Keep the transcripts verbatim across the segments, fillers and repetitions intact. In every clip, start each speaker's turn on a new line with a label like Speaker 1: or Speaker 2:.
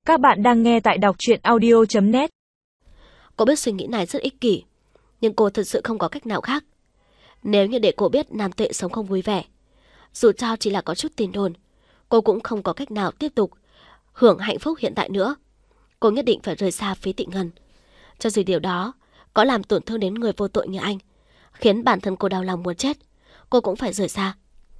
Speaker 1: Các bạn đang nghe tại đọc truyện audio chấm net.
Speaker 2: Cô biết suy nghĩ này rất ích kỷ, nhưng cô thực sự không có cách nào khác. Nếu như để cô biết Nam Tuệ sống không vui vẻ, dù cho chỉ là có chút tin đồn, cô cũng không có cách nào tiếp tục hưởng hạnh phúc hiện tại nữa. Cô nhất định phải rời xa Phí Tịnh Ngân. Cho dù điều đó có làm tổn thương đến người vô tội như anh, khiến bản thân cô đau lòng muốn chết, cô cũng phải rời xa.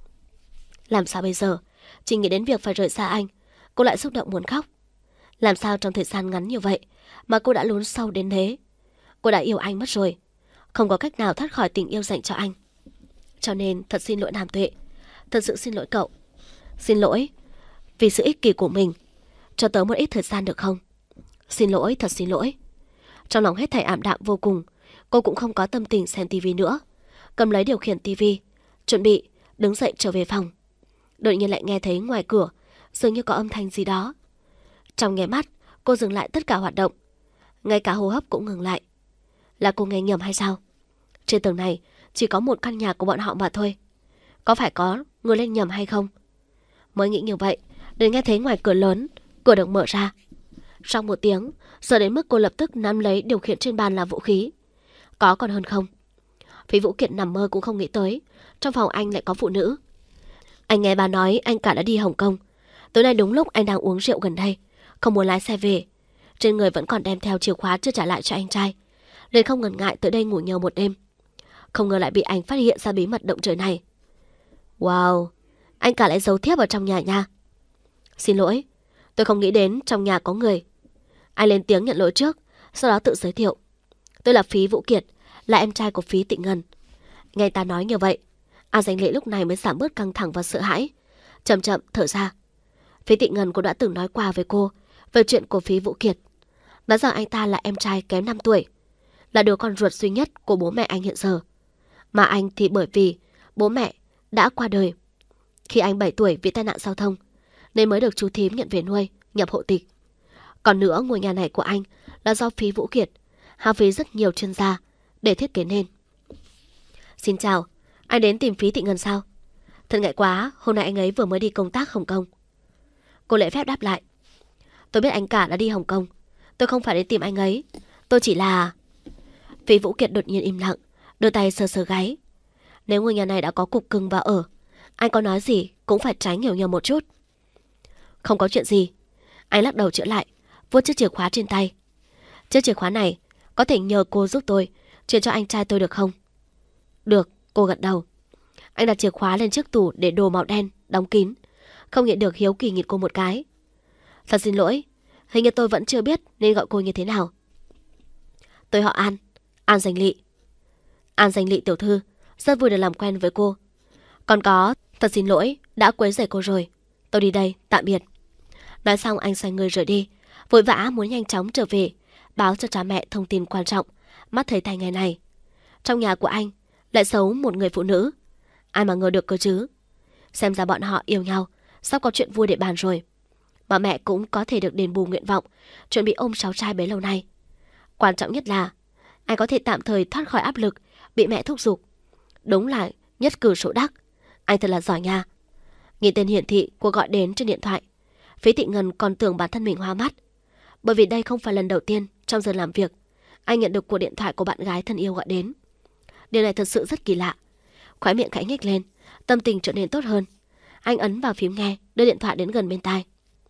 Speaker 2: Làm sao bây giờ? Chỉ nghĩ đến việc phải rời xa anh, cô lại xúc động muốn khóc. Làm sao trong thời gian ngắn như vậy mà cô đã lún sâu đến thế? Cô đã yêu anh mất rồi, không có cách nào thoát khỏi tình yêu dành cho anh. Cho nên thật xin lỗi Nam Tuệ, thật sự xin lỗi cậu. Xin lỗi vì sự ích kỷ của mình. Cho tớ một ít thời gian được không? Xin lỗi, thật xin lỗi. Trong lòng hết thảy ảm đạm vô cùng, cô cũng không có tâm tình xem tivi nữa. Cầm lấy điều khiển tivi, chuẩn bị đứng dậy trở về phòng. Đột nhiên lại nghe thấy ngoài cửa dường như có âm thanh gì đó. Trong nháy mắt, cô dừng lại tất cả hoạt động, ngay cả hô hấp cũng ngừng lại. Là cô nghe nhầm hay sao? Trên tầng này chỉ có một căn nhà của bọn họ mà thôi. Có phải có người lên nhầm hay không? Mới nghĩ như vậy, đến nghe thấy ngoài cửa lớn, cửa được mở ra. Trong một tiếng, sợ đến mức cô lập tức nắm lấy điều khiển trên bàn là vũ khí. Có còn hơn không? Phí Vũ Kiệt nằm mơ cũng không nghĩ tới trong phòng anh lại có phụ nữ. Anh nghe bà nói anh cả đã đi Hồng Kông. Tối nay đúng lúc anh đang uống rượu gần đây, không muốn lái xe về. Trên người vẫn còn đem theo chìa khóa chưa trả lại cho anh trai, nên không ngần ngại tới đây ngủ nhờ một đêm. Không ngờ lại bị anh phát hiện ra bí mật động trời này. Wow, anh cả lại giấu thiếp ở trong nhà nha. Xin lỗi, tôi không nghĩ đến trong nhà có người. Anh lên tiếng nhận lỗi trước, sau đó tự giới thiệu. Tôi là Phí Vũ Kiệt, là em trai của Phí Tịnh Ngân. Nghe ta nói như vậy, An Danh Lệ lúc này mới giảm bớt căng thẳng và sợ hãi, chậm chậm thở ra. Phí Tịnh Ngân cũng đã từng nói qua với cô về chuyện của Phí Vũ Kiệt, nói rằng anh ta là em trai kém năm tuổi, là đứa con ruột duy nhất của bố mẹ anh hiện giờ. Mà anh thì bởi vì bố mẹ đã qua đời khi anh bảy tuổi vì tai nạn giao thông, nên mới được chú thím nhận về nuôi, nhập hộ tịch. Còn nữa, ngôi nhà này của anh là do Phí Vũ Kiệt hao phí rất nhiều chuyên gia để thiết kế nên. Xin chào, anh đến tìm Phí Tịnh Ngân sao? Thật ngại quá, hôm nay anh ấy vừa mới đi công tác Hồng Kông. Cô lễ phép đáp lại. Tôi biết anh cả đã đi Hồng Kông, tôi không phải đến tìm anh ấy, tôi chỉ là... Phí Vũ Kiệt đột nhiên im lặng, đưa tay sờ sờ gáy. Nếu ngôi nhà này đã có cục cưng vào ở, anh có nói gì cũng phải tránh hiểu nhầm một chút. Không có chuyện gì. Anh lắc đầu chữa lại, vuốt chiếc chìa khóa trên tay. Chiếc chìa khóa này có thể nhờ cô giúp tôi chuyển cho anh trai tôi được không? Được, cô gật đầu. Anh đặt chìa khóa lên chiếc tủ để đồ màu đen, đóng kín. Không nhịn được hiếu kỳ nhìn cô một cái. Thật xin lỗi, hình như tôi vẫn chưa biết nên gọi cô như thế nào. Tôi họ An, An Danh Lị. An Danh Lị tiểu thư, rất vui được làm quen với cô. Còn có, thật xin lỗi, đã quấy rầy cô rồi. Tôi đi đây, tạm biệt. Nói xong anh xoay người rời đi, vội vã muốn nhanh chóng trở về, báo cho cha mẹ thông tin quan trọng mắt thấy tay ngày này. Trong nhà của anh lại giấu một người phụ nữ. Ai mà ngờ được cơ chứ. Xem ra bọn họ yêu nhau, sắp có chuyện vui để bàn rồi. Mà mẹ cũng có thể được đền bù nguyện vọng chuẩn bị ôm cháu trai bấy lâu nay. Quan trọng nhất là anh có thể tạm thời thoát khỏi áp lực bị mẹ thúc giục. Đúng là nhất cử số đắc. Anh thật là giỏi nha. Nhìn tên hiển thị cuộc gọi đến trên điện thoại, Phí Tịnh Ngân còn tưởng bản thân mình hoa mắt. Bởi vì đây không phải lần đầu tiên trong giờ làm việc anh nhận được cuộc điện thoại của bạn gái thân yêu gọi đến. Điều này thật sự rất kỳ lạ. Khóe miệng khẽ nhếch lên, tâm tình trở nên tốt hơn. Anh ấn vào phím nghe, đưa điện thoại đến gần bên tai.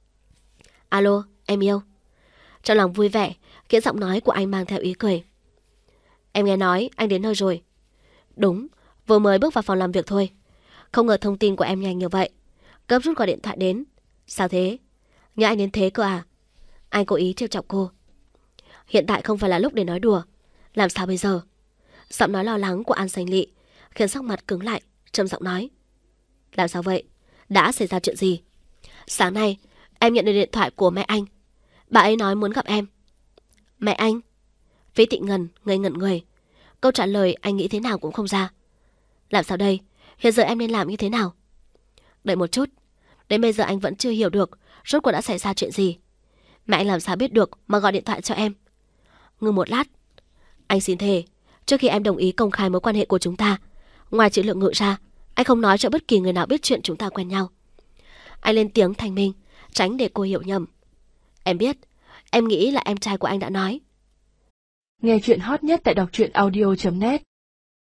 Speaker 2: Alo, em yêu. Trong lòng vui vẻ khiến giọng nói của anh mang theo ý cười. Em nghe nói anh đến nơi rồi. Đúng, vừa mới bước vào phòng làm việc thôi. Không ngờ thông tin của em nhanh như vậy. Gấp rút gọi điện thoại đến. Sao thế? Nhớ anh đến thế cơ à? Anh cố ý trêu chọc cô. Hiện tại không phải là lúc để nói đùa. Làm sao bây giờ? Giọng nói lo lắng của An Danh Lị khiến sắc mặt cứng lại, trầm giọng nói. Làm sao vậy? Đã xảy ra chuyện gì? Sáng nay em nhận được điện thoại của mẹ anh. Bà ấy nói muốn gặp em. Mẹ anh? Phí Tịnh Ngân ngây ngẩn người. Câu trả lời anh nghĩ thế nào cũng không ra. Làm sao đây? Hiện giờ em nên làm như thế nào? Đợi một chút. Đến bây giờ anh vẫn chưa hiểu được rốt cuộc đã xảy ra chuyện gì. Mẹ anh làm sao biết được mà gọi điện thoại cho em? Ngừng một lát. Anh xin thề, trước khi em đồng ý công khai mối quan hệ của chúng ta, ngoài chuyện Lượng Ngự ra, anh không nói cho bất kỳ người nào biết chuyện chúng ta quen nhau. Anh lên tiếng thanh minh, tránh để cô hiểu nhầm. Em biết, em nghĩ là em trai của anh đã nói.
Speaker 1: Nghe chuyện hot nhất tại đọc truyện audio chấm net.